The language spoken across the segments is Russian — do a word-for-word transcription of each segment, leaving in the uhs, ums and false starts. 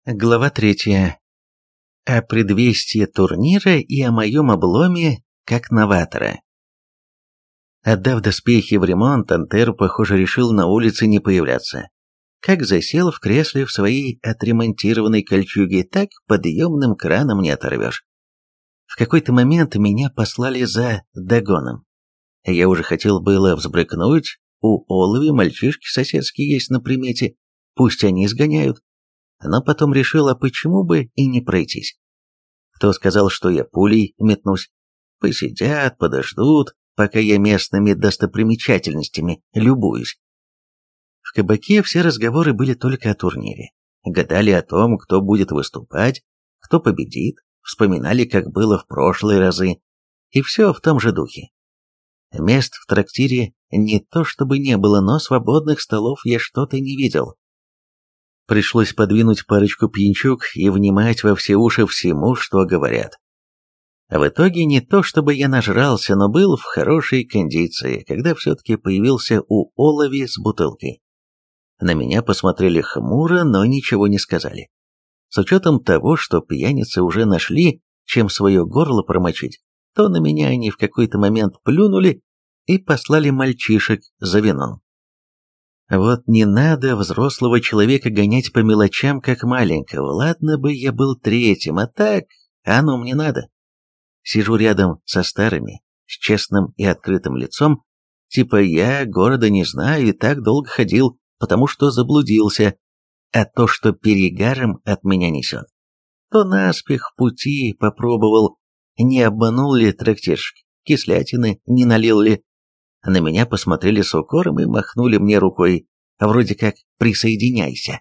Глава третья. О предвестии турнира и о моем обломе как новатора. Отдав доспехи в ремонт, Антер, похоже, решил на улице не появляться. Как засел в кресле в своей отремонтированной кольчуге, так подъемным краном не оторвешь. В какой-то момент меня послали за догоном. Я уже хотел было взбрыкнуть, у Олови мальчишки соседские есть на примете, пусть они сгоняют. Но потом решил, а почему бы и не пройтись. Кто сказал, что я пулей метнусь? Посидят, подождут, пока я местными достопримечательностями любуюсь. В кабаке все разговоры были только о турнире. Гадали о том, кто будет выступать, кто победит, вспоминали, как было в прошлые разы, и все в том же духе. Мест в трактире не то чтобы не было, но свободных столов я что-то не видел. Пришлось подвинуть парочку пьянчук и внимать во все уши всему, что говорят. В итоге не то чтобы я нажрался, но был в хорошей кондиции, когда все-таки появился у Олови с бутылкой. На меня посмотрели хмуро, но ничего не сказали. С учетом того, что пьяницы уже нашли, чем свое горло промочить, то на меня они в какой-то момент плюнули и послали мальчишек за вином. Вот не надо взрослого человека гонять по мелочам, как маленького. Ладно бы я был третьим, а так, оно мне надо. Сижу рядом со старыми, с честным и открытым лицом, типа я города не знаю и так долго ходил, потому что заблудился, а то, что перегаром от меня несет. То наспех пути попробовал, не обманул ли трактирщик, кислятины не налил ли. На меня посмотрели с укором и махнули мне рукой, вроде как «присоединяйся».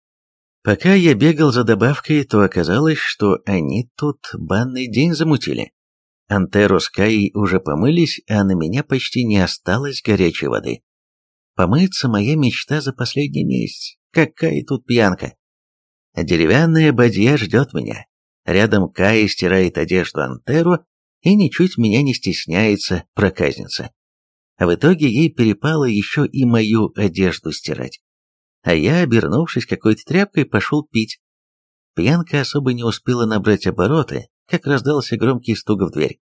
Пока я бегал за добавкой, то оказалось, что они тут банный день замутили. Антеро с Каей уже помылись, а на меня почти не осталось горячей воды. Помыться — моя мечта за последний месяц. Какая тут пьянка. Деревянная бадья ждет меня. Рядом Кая стирает одежду Антеро и ничуть меня не стесняется, проказница. В итоге ей перепало еще и мою одежду стирать. А я, обернувшись какой-то тряпкой, пошел пить. Пьянка особо не успела набрать обороты, как раздался громкий стук в дверь.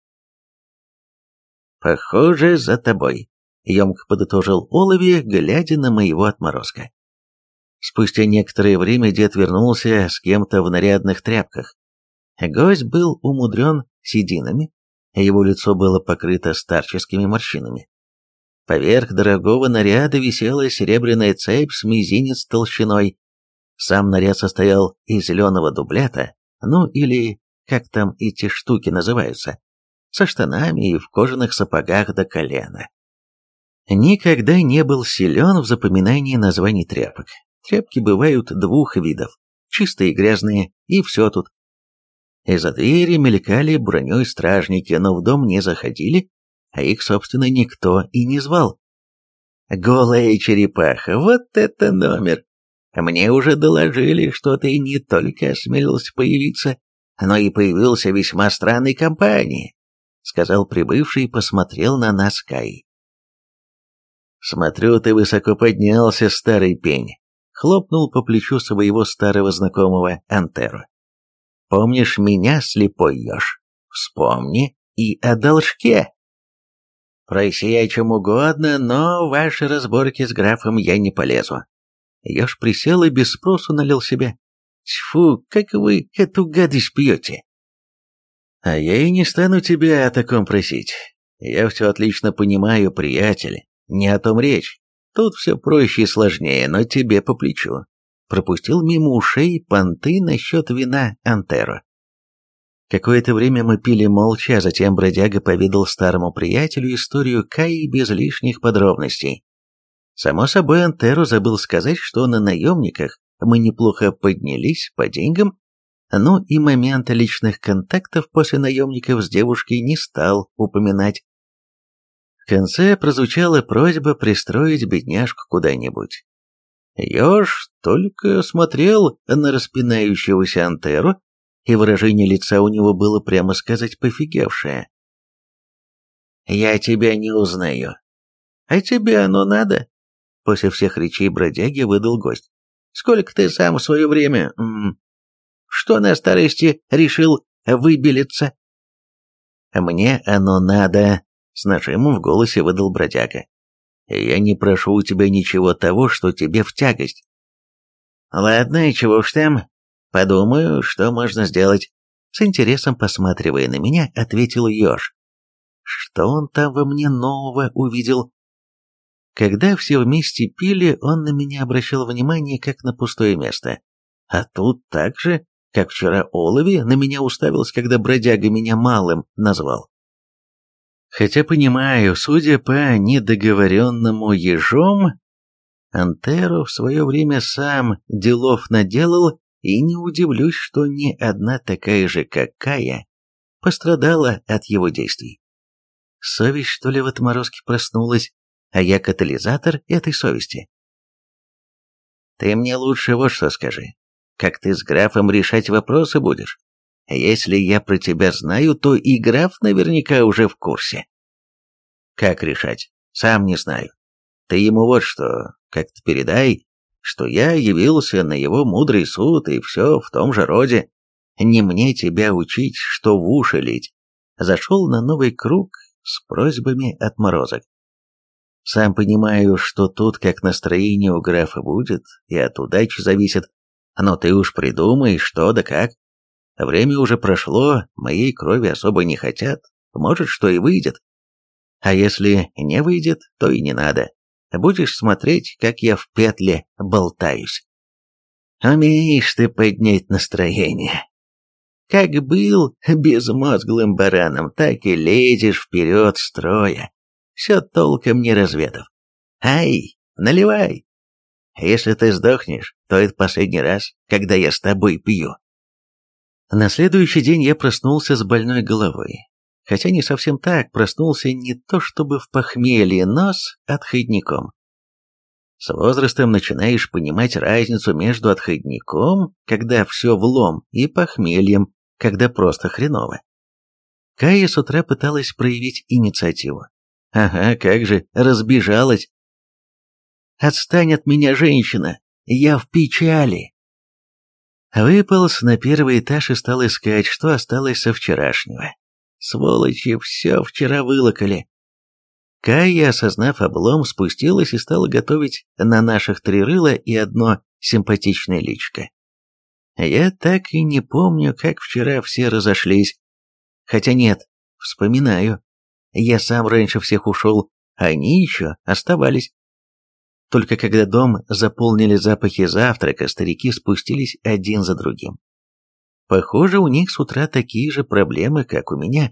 «Похоже, за тобой», — емко подытожил Олови, глядя на моего отморозка. Спустя некоторое время дед вернулся с кем-то в нарядных тряпках. Гость был умудрен сединами, его лицо было покрыто старческими морщинами. Поверх дорогого наряда висела серебряная цепь с мизинец толщиной. Сам наряд состоял из зеленого дублета, ну или как там эти штуки называются, со штанами и в кожаных сапогах до колена. Никогда не был силен в запоминании названий тряпок. Тряпки бывают двух видов, чистые и грязные, и все тут. Из-за двери мелькали броней стражники, но в дом не заходили, а их, собственно, никто и не звал. Голая черепаха, вот это номер! Мне уже доложили, что ты не только осмелился появиться, но и появился в весьма странной компании, сказал прибывший и посмотрел на нас Кай. Смотрю, ты высоко поднялся, старый пень, хлопнул по плечу своего старого знакомого Антеро. Помнишь меня, слепой еж? Вспомни и о должке. Проси о чем угодно, но в ваши разборки с графом я не полезу. Еж присел и без спросу налил себе. Тьфу, как вы эту гадость пьете? А я и не стану тебя о таком просить. Я все отлично понимаю, приятель, не о том речь. Тут все проще и сложнее, но тебе по плечу. Пропустил мимо ушей понты насчет вина Антеро. Какое-то время мы пили молча, а затем бродяга поведал старому приятелю историю Каи без лишних подробностей. Само собой, Антеро забыл сказать, что на наемниках мы неплохо поднялись по деньгам, но и момент личных контактов после наемников с девушкой не стал упоминать. В конце прозвучала просьба пристроить бедняжку куда-нибудь. Ёж только смотрел на распинающегося Антеро, и выражение лица у него было, прямо сказать, пофигевшее. «Я тебя не узнаю». «А тебе оно надо?» После всех речей бродяги выдал гость. «Сколько ты сам в свое время м, что на старости решил выбелиться?» «Мне оно надо», — с нажимом в голосе выдал бродяга. «Я не прошу у тебя ничего того, что тебе в тягость». «Ладно, и чего уж там. Подумаю, что можно сделать». С интересом посматривая на меня, ответил еж. Что он там во мне нового увидел? Когда все вместе пили, он на меня обращал внимание как на пустое место. А тут так же, как вчера Олови на меня уставился, когда бродяга меня малым назвал. Хотя понимаю, судя по недоговоренному ежом, Антеро в свое время сам делов наделал, и не удивлюсь, что ни одна такая же, как Кая, пострадала от его действий. Совесть, что ли, в отморозке проснулась, а я катализатор этой совести. Ты мне лучше вот что скажи. Как ты с графом решать вопросы будешь? Если я про тебя знаю, то и граф наверняка уже в курсе. Как решать? Сам не знаю. Ты ему вот что, как-то передай, что я явился на его мудрый суд и все в том же роде. Не мне тебя учить, что в уши лить. Зашел на новый круг с просьбами отморозок. Сам понимаю, что тут как настроение у графа будет, и от удачи зависит. Но ты уж придумай, что да как. Время уже прошло, моей крови особо не хотят. Может, что и выйдет. А если не выйдет, то и не надо. Будешь смотреть, как я в петле болтаюсь. Умеешь ты поднять настроение. Как был безмозглым бараном, так и лезешь вперед строя, все толком не разведав. Ай, наливай. Если ты сдохнешь, то это последний раз, когда я с тобой пью. На следующий день я проснулся с больной головой. Хотя не совсем так, проснулся не то чтобы в похмелье, но с отходником. С возрастом начинаешь понимать разницу между отходником, когда все влом, и похмельем, когда просто хреново. Кая с утра пыталась проявить инициативу. Ага, как же, разбежалась. «Отстань от меня, женщина! Я в печали!» Выполз на первый этаж и стал искать, что осталось со вчерашнего. Сволочи, все вчера вылокали. Кая, осознав облом, спустилась и стала готовить на наших три рыла и одно симпатичное личико. Я так и не помню, как вчера все разошлись. Хотя нет, вспоминаю. Я сам раньше всех ушел, а они еще оставались. Только когда дом заполнили запахи завтрака, старики спустились один за другим. Похоже, у них с утра такие же проблемы, как у меня.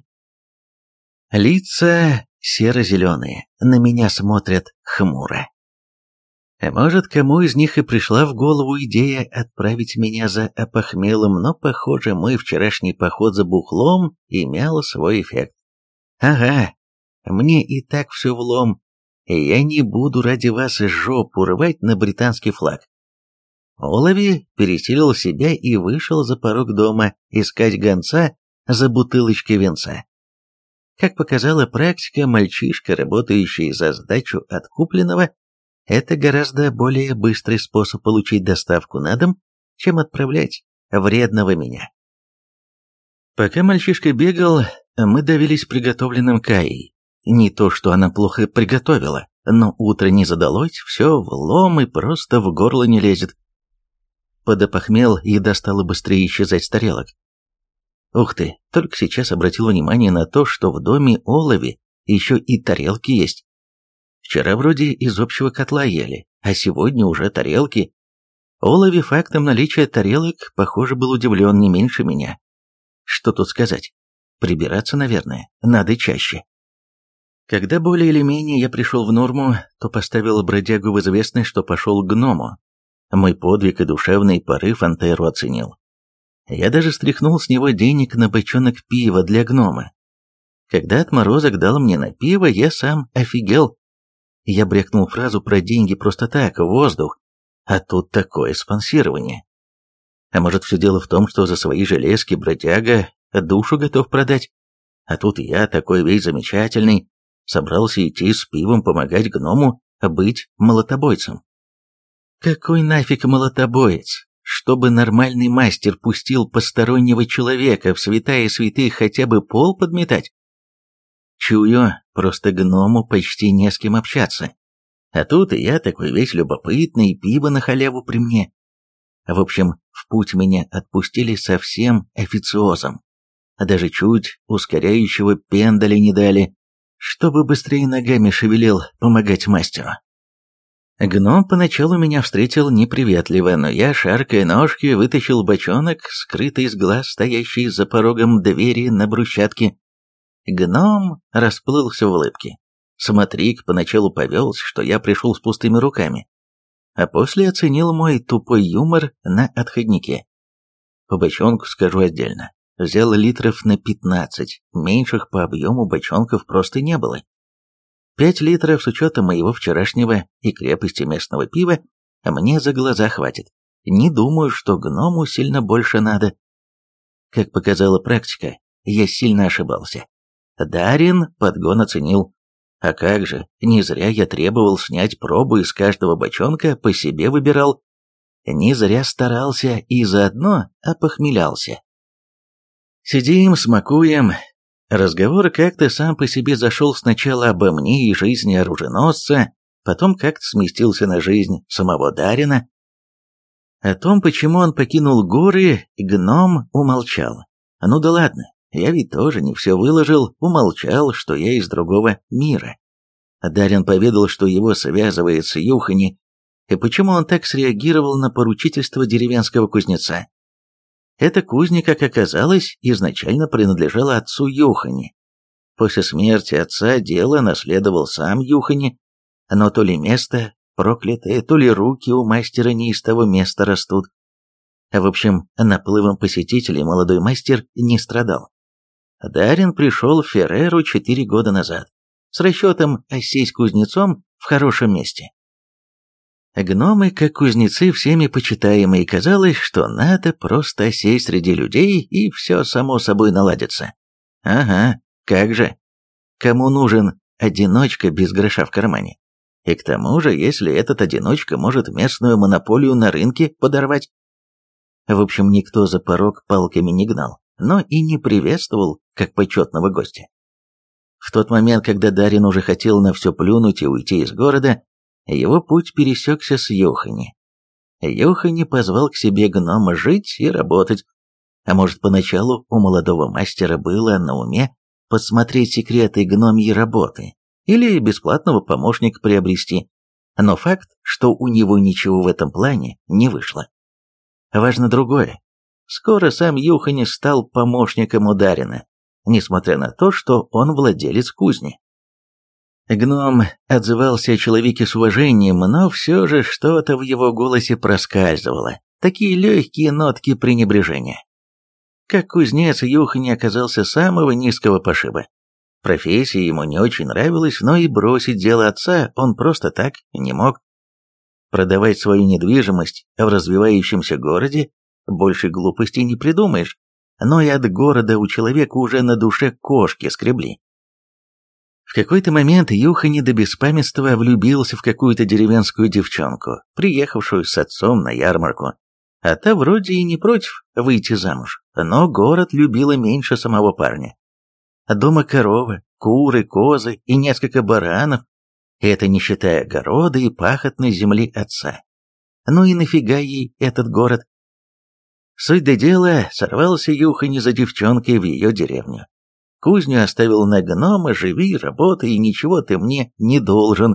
Лица серо-зеленые, на меня смотрят хмуро. Может, кому из них и пришла в голову идея отправить меня за опохмелым, но, похоже, мой вчерашний поход за бухлом имел свой эффект. Ага, мне и так все влом, и я не буду ради вас жопу рвать на британский флаг. Олови пересилил себя и вышел за порог дома искать гонца за бутылочкой винца. Как показала практика, мальчишка, работающий за сдачу от купленного, это гораздо более быстрый способ получить доставку на дом, чем отправлять вредного меня. Пока мальчишка бегал, мы давились приготовленным Каей. Не то, что она плохо приготовила, но утро не задалось, все влом и просто в горло не лезет. Подопохмел, еда стала быстрее исчезать с тарелок. Ух ты, только сейчас обратил внимание на то, что в доме Олови еще и тарелки есть. Вчера вроде из общего котла ели, а сегодня уже тарелки. Олови фактом наличия тарелок, похоже, был удивлен не меньше меня. Что тут сказать? Прибираться, наверное, надо чаще. Когда более или менее я пришел в норму, то поставил бродягу в известность, что пошел к гному. Мой подвиг и душевный порыв Антеро оценил. Я даже стряхнул с него денег на бочонок пива для гнома. Когда отморозок дал мне на пиво, я сам офигел. Я брякнул фразу про деньги просто так, в воздух, а тут такое спонсирование. А может, все дело в том, что за свои железки бродяга душу готов продать? А тут я, такой весь замечательный, собрался идти с пивом помогать гному быть молотобойцем. Какой нафиг молотобоец? чтобы нормальный мастер пустил постороннего человека в святая святых хотя бы пол подметать. Чую, просто гному почти не с кем общаться. А тут и я такой весь любопытный, пиво на халяву при мне. В общем, в путь меня отпустили со всем официозом. Даже чуть ускоряющего пендаля не дали, чтобы быстрее ногами шевелил помогать мастеру. Гном поначалу меня встретил неприветливо, но я, шаркая ножки, вытащил бочонок, скрытый с глаз, стоящий за порогом двери на брусчатке. Гном расплылся в улыбке. Смотрик поначалу повелся, что я пришел с пустыми руками, а после оценил мой тупой юмор на отходнике. По бочонку скажу отдельно. Взял литров на пятнадцать, меньших по объему бочонков просто не было. Пять литров с учетом моего вчерашнего и крепости местного пива мне за глаза хватит. Не думаю, что гному сильно больше надо. Как показала практика, я сильно ошибался. Дарин подгон оценил. А как же, не зря я требовал снять пробу из каждого бочонка, по себе выбирал. Не зря старался и заодно опохмелялся. Сидим, смакуем. Разговор как-то сам по себе зашел сначала обо мне и жизни оруженосца, потом как-то сместился на жизнь самого Дарина. О том, почему он покинул горы, гном умолчал. Ну да ладно, я ведь тоже не все выложил, умолчал, что я из другого мира. Дарин поведал, что его связывает с Юхани, и почему он так среагировал на поручительство деревенского кузнеца. Эта кузня, как оказалось, изначально принадлежала отцу Юхани. После смерти отца дело наследовал сам Юхани, но то ли место проклятое, то ли руки у мастера не из того места растут. В общем, наплывом посетителей молодой мастер не страдал. Дарин пришел в Ферреру четыре года назад, с расчетом осесть кузнецом в хорошем месте. Гномы, как кузнецы, всеми почитаемые, казалось, что надо просто осесть среди людей, и все само собой наладится. Ага, как же. Кому нужен одиночка без гроша в кармане? И к тому же, если этот одиночка может местную монополию на рынке подорвать. В общем, никто за порог палками не гнал, но и не приветствовал, как почетного гостя. В тот момент, когда Дарин уже хотел на все плюнуть и уйти из города, его путь пересекся с Юхани. Юхани позвал к себе гнома жить и работать, а может, поначалу у молодого мастера было на уме подсмотреть секреты гномьей работы или бесплатного помощника приобрести, но факт, что у него ничего в этом плане не вышло. Важно другое. Скоро сам Юхани стал помощником у Дарина, несмотря на то, что он владелец кузни. Гном отзывался о человеке с уважением, но все же что-то в его голосе проскальзывало, такие легкие нотки пренебрежения. Как кузнец, Юхани оказался самого низкого пошиба. Профессия ему не очень нравилась, но и бросить дело отца он просто так не мог. Продавать свою недвижимость в развивающемся городе больше глупостей не придумаешь, но и от города у человека уже на душе кошки скребли. В какой-то момент Юхани до беспамятства влюбился в какую-то деревенскую девчонку, приехавшую с отцом на ярмарку. А та вроде и не против выйти замуж, но город любила меньше самого парня. Дома корова, куры, козы и несколько баранов, это не считая огорода и пахотной земли отца. Ну и нафига ей этот город? Суть до дела, сорвался Юхани за девчонкой в ее деревню. Кузню оставил на гнома, живи, работай, и ничего ты мне не должен.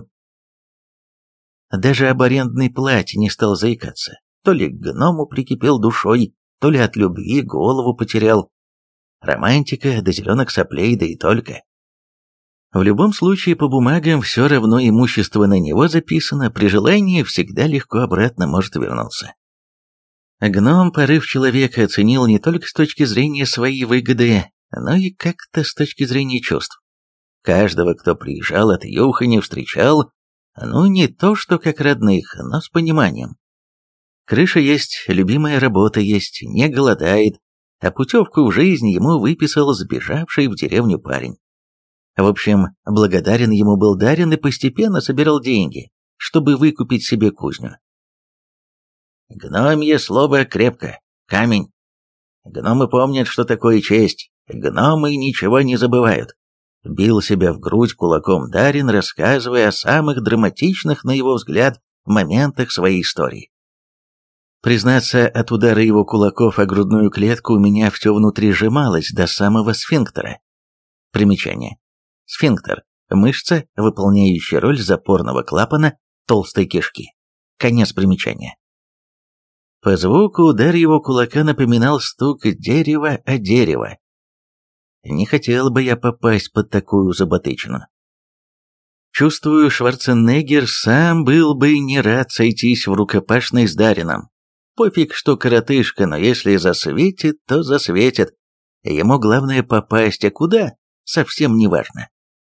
Даже об арендной плате не стал заикаться. То ли к гному прикипел душой, то ли от любви голову потерял. Романтика до зеленых соплей, да и только. В любом случае, по бумагам все равно имущество на него записано, при желании всегда легко обратно может вернуться. Гном порыв человека оценил не только с точки зрения своей выгоды, но и как-то с точки зрения чувств. Каждого, кто приезжал от Юхани, встречал, ну не то что как родных, но с пониманием. Крыша есть, любимая работа есть, не голодает, а путевку в жизнь ему выписал сбежавший в деревню парень. В общем, благодарен ему был Дарин и постепенно собирал деньги, чтобы выкупить себе кузню. Гномье слово крепко, камень. Гномы помнят, что такое честь. Гномы ничего не забывают. Бил себя в грудь кулаком Дарин, рассказывая о самых драматичных, на его взгляд, моментах своей истории. Признаться, от удара его кулаков о грудную клетку у меня все внутри сжималось до самого сфинктера. Примечание. Сфинктер – мышца, выполняющая роль запорного клапана толстой кишки. Конец примечания. По звуку удар его кулака напоминал стук дерева о дерево. Не хотел бы я попасть под такую заботычину. Чувствую, Шварценеггер сам был бы не рад сойтись в рукопашной с Дарином. Пофиг, что коротышка, но если засветит, то засветит. Ему главное попасть, а куда – совсем не важно.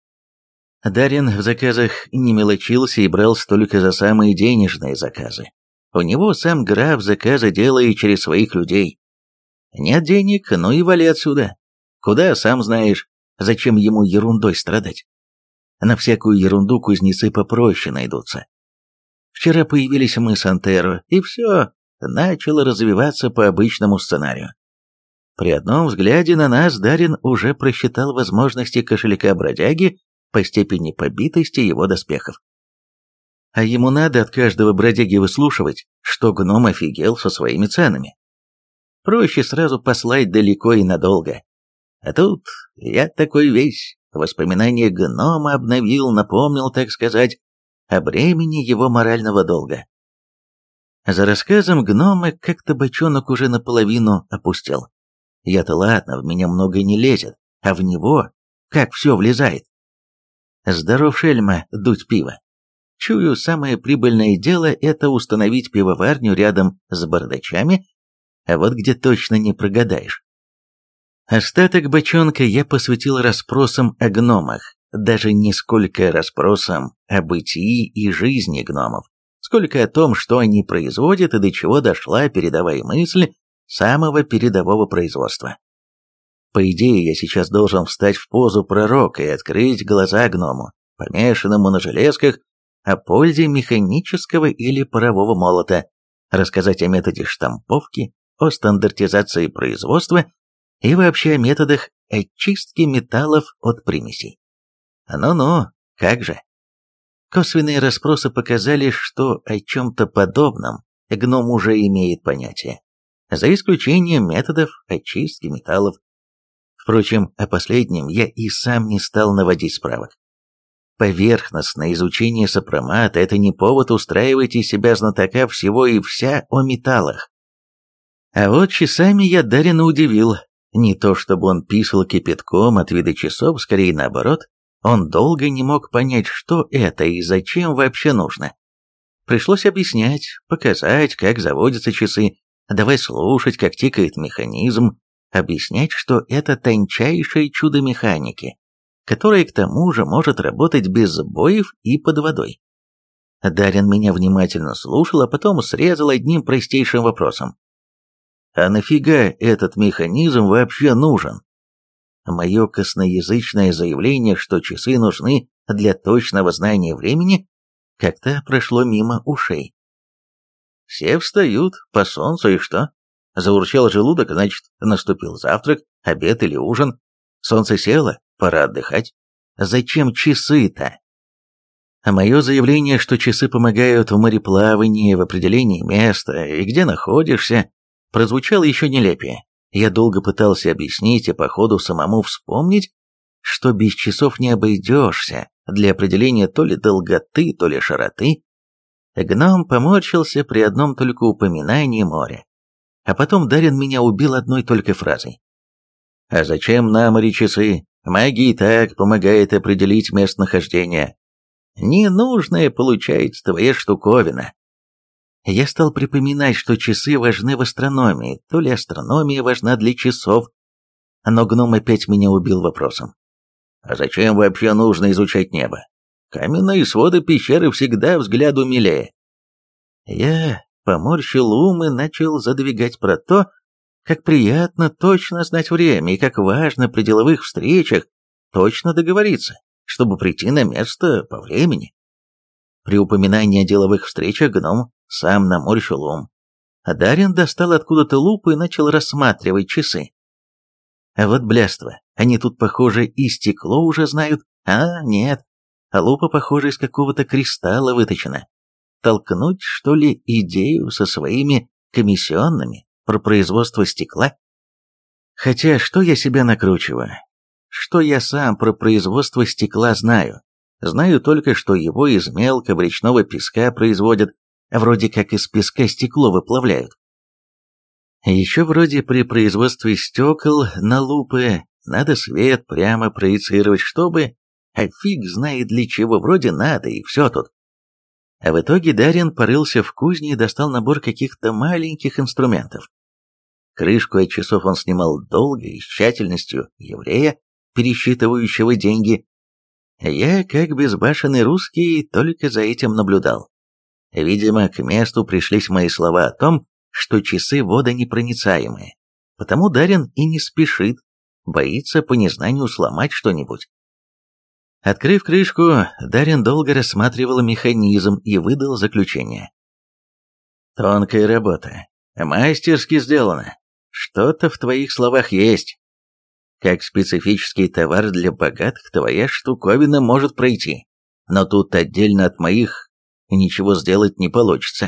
Дарин в заказах не мелочился и брал столько за самые денежные заказы. У него сам граф заказы делает через своих людей. Нет денег, ну и вали отсюда. Куда, сам знаешь, зачем ему ерундой страдать? На всякую ерунду кузнецы попроще найдутся. Вчера появились мы с Антеро, и все начало развиваться по обычному сценарию. При одном взгляде на нас Дарин уже просчитал возможности кошелька бродяги по степени побитости его доспехов. А ему надо от каждого бродяги выслушивать, что гном офигел со своими ценами. Проще сразу послать далеко и надолго. А тут я такой весь, воспоминания гнома обновил, напомнил, так сказать, о бремени его морального долга. За рассказом гнома как-то бочонок уже наполовину опустел. Я-то ладно, в меня много не лезет, а в него как все влезает. Здоров, шельма, дуть пиво. Чую, самое прибыльное дело – это установить пивоварню рядом с бардачами, а вот где точно не прогадаешь. Остаток бочонка я посвятил расспросам о гномах, даже не сколько расспросам о бытии и жизни гномов, сколько о том, что они производят и до чего дошла передовая мысль самого передового производства. По идее, я сейчас должен встать в позу пророка и открыть глаза гному, помешанному на железках, о пользе механического или парового молота, рассказать о методе штамповки, о стандартизации производства и вообще о методах очистки металлов от примесей. Ну-ну, как же. Косвенные расспросы показали, что о чем-то подобном гном уже имеет понятие, за исключением методов очистки металлов. Впрочем, о последнем я и сам не стал наводить справок. Поверхностное изучение сопромата – это не повод устраивать из себя знатока всего и вся о металлах. А вот часами я Дарина удивил. Не то чтобы он писал кипятком от вида часов, скорее наоборот, он долго не мог понять, что это и зачем вообще нужно. Пришлось объяснять, показать, как заводятся часы, давай слушать, как тикает механизм, объяснять, что это тончайшее чудо механики, которое к тому же может работать без сбоев и под водой. Дарин меня внимательно слушал, а потом срезал одним простейшим вопросом. А нафига этот механизм вообще нужен? Мое косноязычное заявление, что часы нужны для точного знания времени, как-то прошло мимо ушей. Все встают по солнцу и что? Заурчал желудок, значит, наступил завтрак, обед или ужин. Солнце село, пора отдыхать. Зачем часы-то? А мое заявление, что часы помогают в мореплавании, в определении места и где находишься, прозвучало еще нелепее. Я долго пытался объяснить и по ходу самому вспомнить, что без часов не обойдешься для определения то ли долготы, то ли широты. Гном поморщился при одном только упоминании моря. А потом Дарин меня убил одной только фразой. «А зачем на море часы? Магия и так помогает определить местонахождение. Ненужная получается твоя штуковина». Я стал припоминать, что часы важны в астрономии, то ли астрономия важна для часов. Но гном опять меня убил вопросом. «А зачем вообще нужно изучать небо? Каменные своды пещеры всегда взгляду милее». Я поморщил ум и начал задвигать про то, как приятно точно знать время и как важно при деловых встречах точно договориться, чтобы прийти на место по времени. При упоминании о деловых встречах гном сам наморщил ум. Дарин достал откуда-то лупу и начал рассматривать часы. А вот блядство, они тут, похоже, и стекло уже знают. А, нет, лупа, похоже, из какого-то кристалла выточена. Толкнуть, что ли, идею со своими комиссионными про производство стекла? Хотя, что я себя накручиваю? Что я сам про производство стекла знаю? Знаю только, что его из мелкого речного песка производят, вроде как из песка стекло выплавляют. Еще вроде при производстве стекол на лупы надо свет прямо проецировать, чтобы... А фиг знает для чего, вроде надо, и все тут. А в итоге Дарин порылся в кузне и достал набор каких-то маленьких инструментов. Крышку от часов он снимал долго и с тщательностью еврея, пересчитывающего деньги. Я, как безбашенный русский, только за этим наблюдал. Видимо, к месту пришлись мои слова о том, что часы водонепроницаемые. Потому Дарин и не спешит, боится по незнанию сломать что-нибудь. Открыв крышку, Дарин долго рассматривал механизм и выдал заключение. «Тонкая работа. Мастерски сделано. Что-то в твоих словах есть. Как специфический товар для богатых твоя штуковина может пройти, но тут отдельно от моих ничего сделать не получится.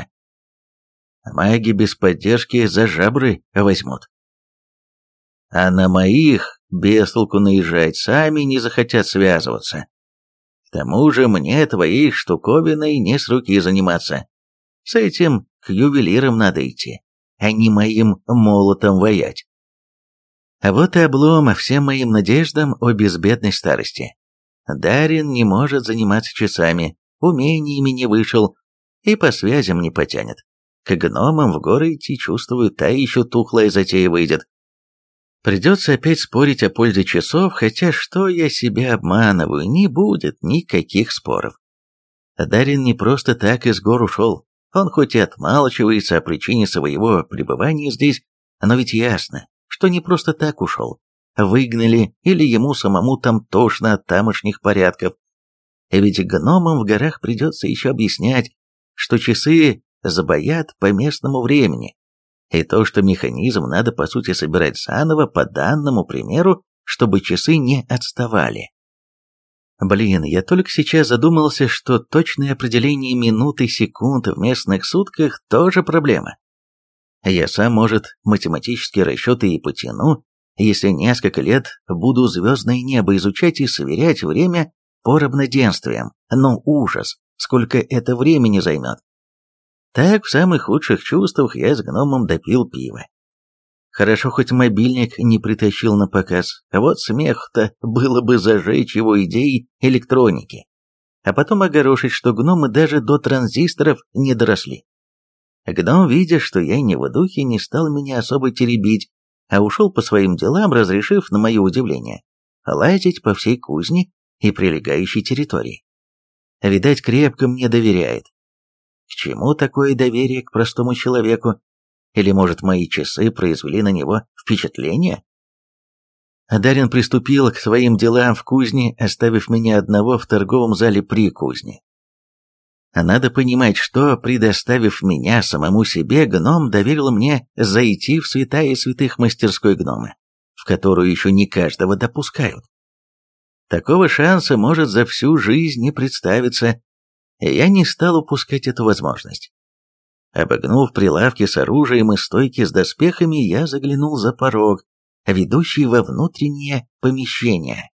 Маги без поддержки за жабры возьмут. А на моих без толку наезжать сами не захотят связываться. К тому же мне твоей штуковиной не с руки заниматься. С этим к ювелирам надо идти, а не моим молотом воять. А вот и облом всем моим надеждам о безбедной старости. Дарин не может заниматься часами, умениями не вышел и по связям не потянет. К гномам в горы идти, чувствую, та еще тухлая затея выйдет. Придется опять спорить о пользе часов, хотя что я себя обманываю, не будет никаких споров. Дарин не просто так из гор ушел. Он хоть и отмалчивается о причине своего пребывания здесь, но ведь ясно, что не просто так ушел. Выгнали или ему самому там тошно от тамошних порядков. Ведь гномам в горах придется еще объяснять, что часы забоят по местному времени. И то, что механизм надо по сути собирать заново по данному примеру, чтобы часы не отставали. Блин, я только сейчас задумался, что точное определение минут и секунд в местных сутках тоже проблема. Я сам, может, математические расчеты и потяну, если несколько лет буду звездное небо изучать и сверять время по равноденствиям. Но ужас, сколько это времени займет. Так, в самых худших чувствах я с гномом допил пива. Хорошо, хоть мобильник не притащил на показ, а вот смех-то было бы зажечь его идеи электроники. А потом огорошить, что гномы даже до транзисторов не доросли. Гном, видя, что я не в духе, не стал меня особо теребить, а ушел по своим делам, разрешив, на мое удивление, лазить по всей кузне и прилегающей территории. Видать, крепко мне доверяет. К чему такое доверие к простому человеку? Или, может, мои часы произвели на него впечатление? Дарин приступил к своим делам в кузне, оставив меня одного в торговом зале при кузне. Надо понимать, что, предоставив меня самому себе, гном доверил мне зайти в святая святых мастерской гнома, в которую еще не каждого допускают. Такого шанса может за всю жизнь не представиться, и я не стал упускать эту возможность. Обогнув прилавки с оружием и стойки с доспехами, я заглянул за порог, ведущий во внутреннее помещение.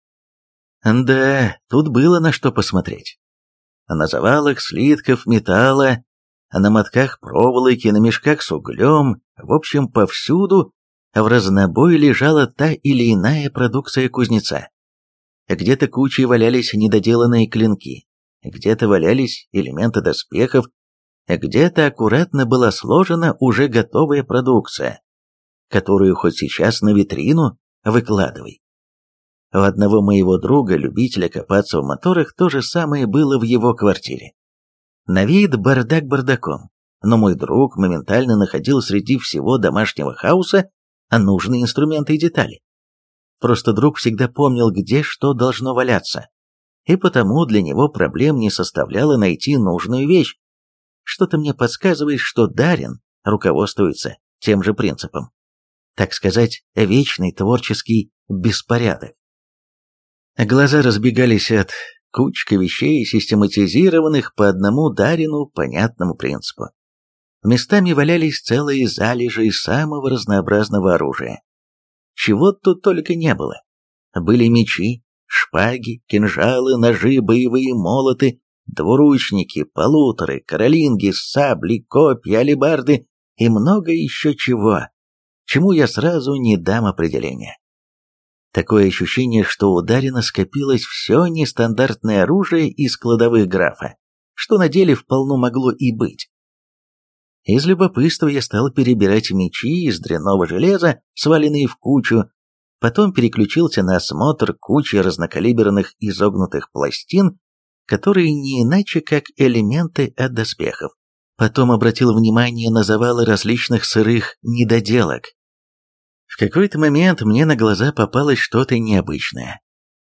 Да, тут было на что посмотреть. На завалах слитков металла, на мотках проволоки, на мешках с углем, в общем, повсюду в разнобой лежала та или иная продукция кузнеца. Где-то кучей валялись недоделанные клинки, где-то валялись элементы доспехов, где-то аккуратно была сложена уже готовая продукция, которую хоть сейчас на витрину выкладывай. У одного моего друга, любителя копаться в моторах, то же самое было в его квартире. На вид бардак бардаком, но мой друг моментально находил среди всего домашнего хаоса нужные инструменты и детали. Просто друг всегда помнил, где что должно валяться, и потому для него проблем не составляло найти нужную вещь. Что-то мне подсказывает, что Дарин руководствуются тем же принципом. Так сказать, вечный творческий беспорядок. Глаза разбегались от кучки вещей, систематизированных по одному Дарину понятному принципу. Местами валялись целые залежи самого разнообразного оружия. Чего тут только не было. Были мечи, шпаги, кинжалы, ножи, боевые молоты, двуручники, полуторы, каролинги, сабли, копья, алебарды и много еще чего, чему я сразу не дам определения. Такое ощущение, что у Дарина скопилось все нестандартное оружие из кладовых графа, что на деле вполне могло и быть. Из любопытства я стал перебирать мечи из дрянного железа, сваленные в кучу, потом переключился на осмотр кучи разнокалиберных изогнутых пластин, которые не иначе как элементы от доспехов. Потом обратил внимание на завалы различных сырых недоделок. В какой-то момент мне на глаза попалось что-то необычное.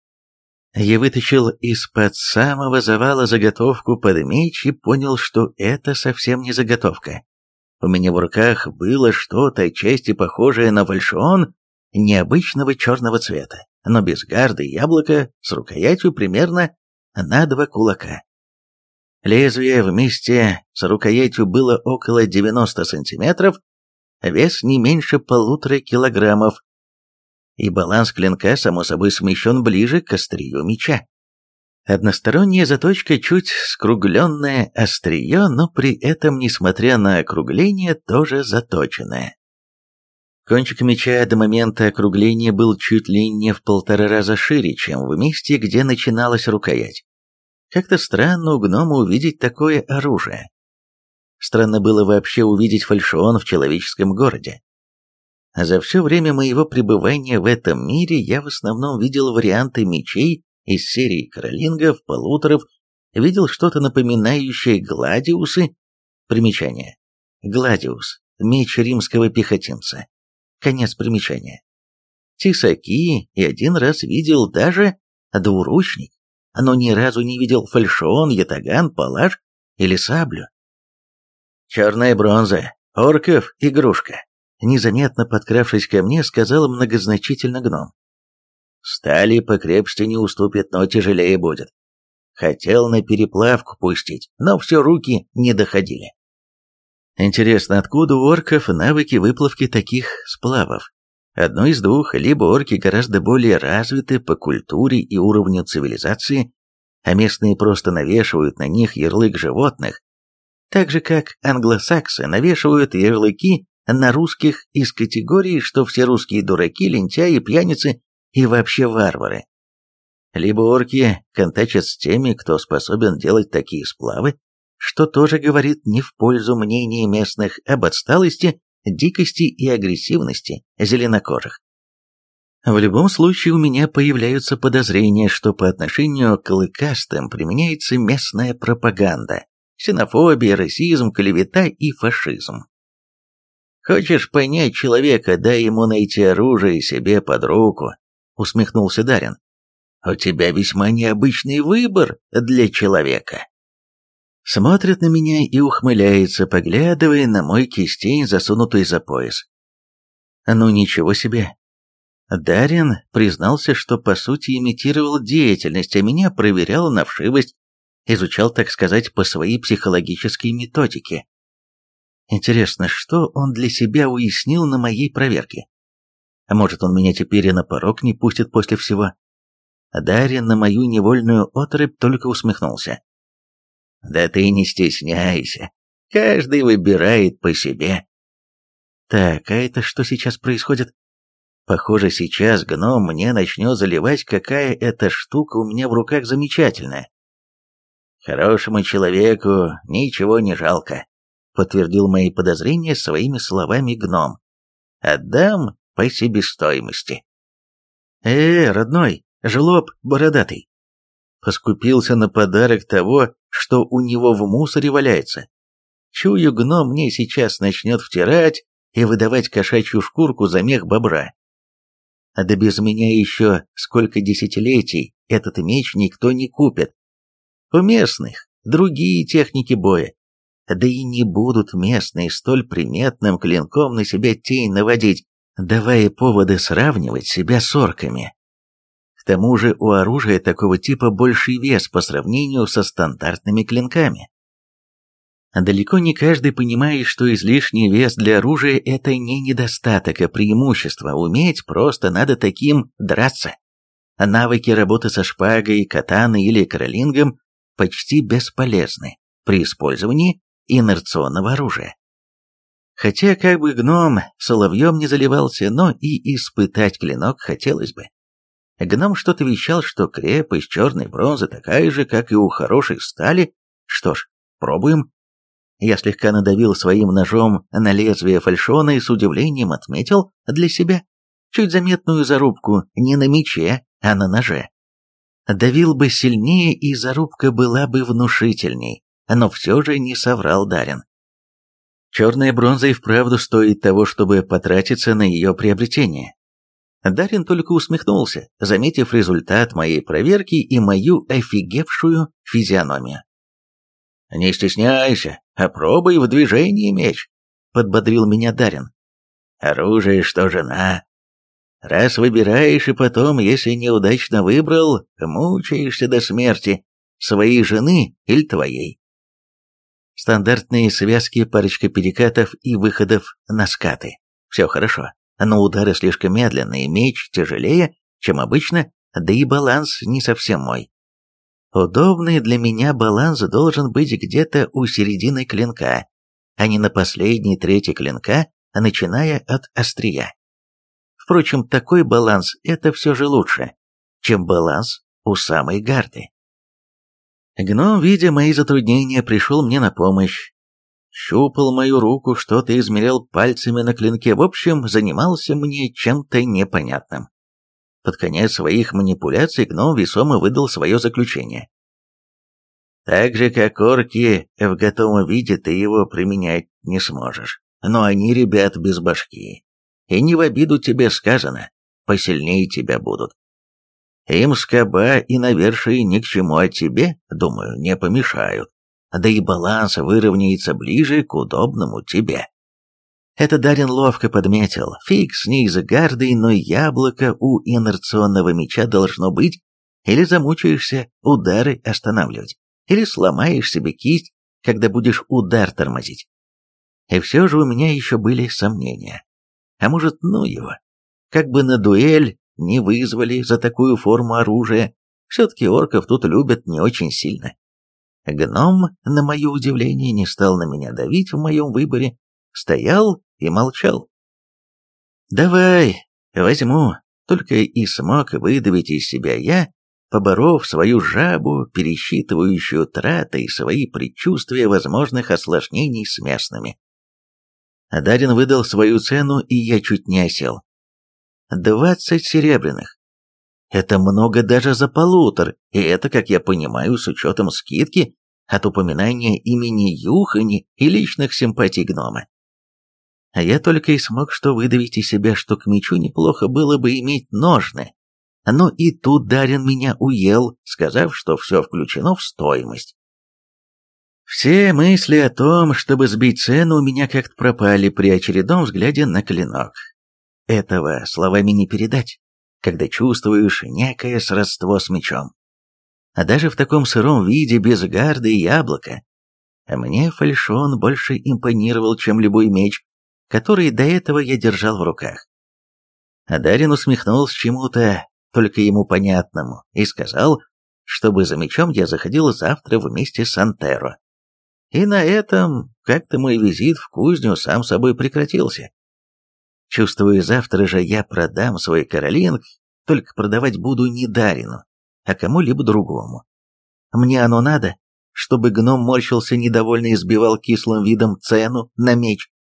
Я вытащил из-под самого завала заготовку под меч и понял, что это совсем не заготовка. У меня в руках было что-то отчасти похожее на фальшион необычного черного цвета, но без гарда и яблока, с рукоятью примерно на два кулака. Лезвие вместе с рукоятью было около девяноста сантиметров, вес не меньше полутора килограммов, и баланс клинка, само собой, смещен ближе к острию меча. Односторонняя заточка, чуть скругленное острие, но при этом, несмотря на округление, тоже заточенное. Кончик меча до момента округления был чуть ли не в полтора раза шире, чем в месте, где начиналась рукоять. Как-то странно у гнома увидеть такое оружие. Странно было вообще увидеть фальшион в человеческом городе. За все время моего пребывания в этом мире я в основном видел варианты мечей из серии каролингов, полуторов, видел что-то напоминающее гладиусы. Примечание. Гладиус. Меч римского пехотинца. Конец примечания. Тесаки, и один раз видел даже двуручник, но ни разу не видел фальшион, ятаган, палаш или саблю. «Черная бронза, орков игрушка», незаметно подкравшись ко мне, сказал многозначительно гном. «Стали по крепости не уступит, но тяжелее будет. Хотел на переплавку пустить, но все руки не доходили». Интересно, откуда у орков навыки выплавки таких сплавов? Одно из двух: либо орки гораздо более развиты по культуре и уровню цивилизации, а местные просто навешивают на них ярлык животных, так же как англосаксы навешивают ярлыки на русских из категории, что все русские дураки, лентяи, пьяницы и вообще варвары. Либо орки контачат с теми, кто способен делать такие сплавы, что тоже говорит не в пользу мнения местных об отсталости, дикости и агрессивности зеленокожих. В любом случае у меня появляются подозрения, что по отношению к клыкастым применяется местная пропаганда, ксенофобия, расизм, клевета и фашизм. «Хочешь понять человека, дай ему найти оружие себе под руку», — усмехнулся Дарин. «У тебя весьма необычный выбор для человека». Смотрит на меня и ухмыляется, поглядывая на мой кистень, засунутый за пояс. Ну ничего себе. Дарин признался, что по сути имитировал деятельность, а меня проверял на вшивость, изучал, так сказать, по своей психологической методике. Интересно, что он для себя уяснил на моей проверке? А может, он меня теперь и на порог не пустит после всего? Дарин на мою невольную отрыбь только усмехнулся. «Да ты не стесняйся, каждый выбирает по себе». Так, а это что сейчас происходит? Похоже, сейчас гном мне начнет заливать, какая эта штука у меня в руках замечательная. «Хорошему человеку ничего не жалко», — подтвердил мои подозрения своими словами гном. «Отдам по себестоимости». «Э, родной, жлоб бородатый, поскупился на подарок того, что у него в мусоре валяется. Чую, гном мне сейчас начнет втирать и выдавать кошачью шкурку за мех бобра. А да без меня еще сколько десятилетий этот меч никто не купит. У местных другие техники боя. Да и не будут местные столь приметным клинком на себя тень наводить, давая поводы сравнивать себя с орками. К тому же у оружия такого типа больший вес по сравнению со стандартными клинками. Далеко не каждый понимает, что излишний вес для оружия – это не недостаток, а преимущество. Уметь просто надо таким драться. Навыки работы со шпагой, катаной или каролингом почти бесполезны при использовании инерционного оружия. Хотя как бы гном соловьем не заливался, но и испытать клинок хотелось бы. Гном что-то вещал, что крепость черной бронзы такая же, как и у хорошей стали. Что ж, пробуем. Я слегка надавил своим ножом на лезвие фальшона и с удивлением отметил для себя чуть заметную зарубку не на мече, а на ноже. Давил бы сильнее, и зарубка была бы внушительней, но все же не соврал Дарин. Черная бронза и вправду стоит того, чтобы потратиться на ее приобретение. Дарин только усмехнулся, заметив результат моей проверки и мою офигевшую физиономию. «Не стесняйся, опробуй в движении меч», — подбодрил меня Дарин. «Оружие, что жена. Раз выбираешь и потом, если неудачно выбрал, мучаешься до смерти, своей жены или твоей». Стандартные связки, парочка перекатов и выходов на скаты. Все хорошо, но удары слишком медленные, меч тяжелее, чем обычно, да и баланс не совсем мой. Удобный для меня баланс должен быть где-то у середины клинка, а не на последней трети клинка, начиная от острия. Впрочем, такой баланс – это все же лучше, чем баланс у самой гарды. Гном, видя мои затруднения, пришел мне на помощь. Щупал мою руку, что-то измерял пальцами на клинке, в общем, занимался мне чем-то непонятным. Под конец своих манипуляций гном весомо выдал свое заключение. Так же, как орки, в готовом виде ты его применять не сможешь. Но они, ребят, без башки. И не в обиду тебе сказано, посильнее тебя будут. Им скоба и навершие ни к чему, а тебе, думаю, не помешают. Да и баланс выровняется ближе к удобному тебе. Это Дарин ловко подметил. Фиг с ней за гардой, но яблоко у инерционного меча должно быть. Или замучаешься удары останавливать, или сломаешь себе кисть, когда будешь удар тормозить. И все же у меня еще были сомнения. А может, ну его, как бы на дуэль не вызвали за такую форму оружия, все-таки орков тут любят не очень сильно. Гном, на мое удивление, не стал на меня давить в моем выборе, стоял и молчал. «Давай, возьму», только и смог выдавить из себя я, поборов свою жабу, пересчитывающую траты и свои предчувствия возможных осложнений с местными. Дарин выдал свою цену, и я чуть не осел. Двадцать серебряных. Это много даже за полутор, и это, как я понимаю, с учетом скидки от упоминания имени Юхани и личных симпатий гнома. А я только и смог что выдавить из себя, что к мечу неплохо было бы иметь ножны. Но и тут Дарин меня уел, сказав, что все включено в стоимость. Все мысли о том, чтобы сбить цену, у меня как-то пропали при очередном взгляде на клинок. Этого словами не передать, когда чувствуешь некое сродство с мечом. А даже в таком сыром виде, без гарды и яблока, мне фальшон больше импонировал, чем любой меч, который до этого я держал в руках. А Дарин усмехнулся чему-то, только ему понятному, и сказал, чтобы за мечом я заходил завтра вместе с Антеро. И на этом как-то мой визит в кузню сам собой прекратился. Чувствую, завтра же я продам свой каролинг, только продавать буду не Дарину, а кому-либо другому. Мне оно надо, чтобы гном морщился недовольно и сбивал кислым видом цену на меч.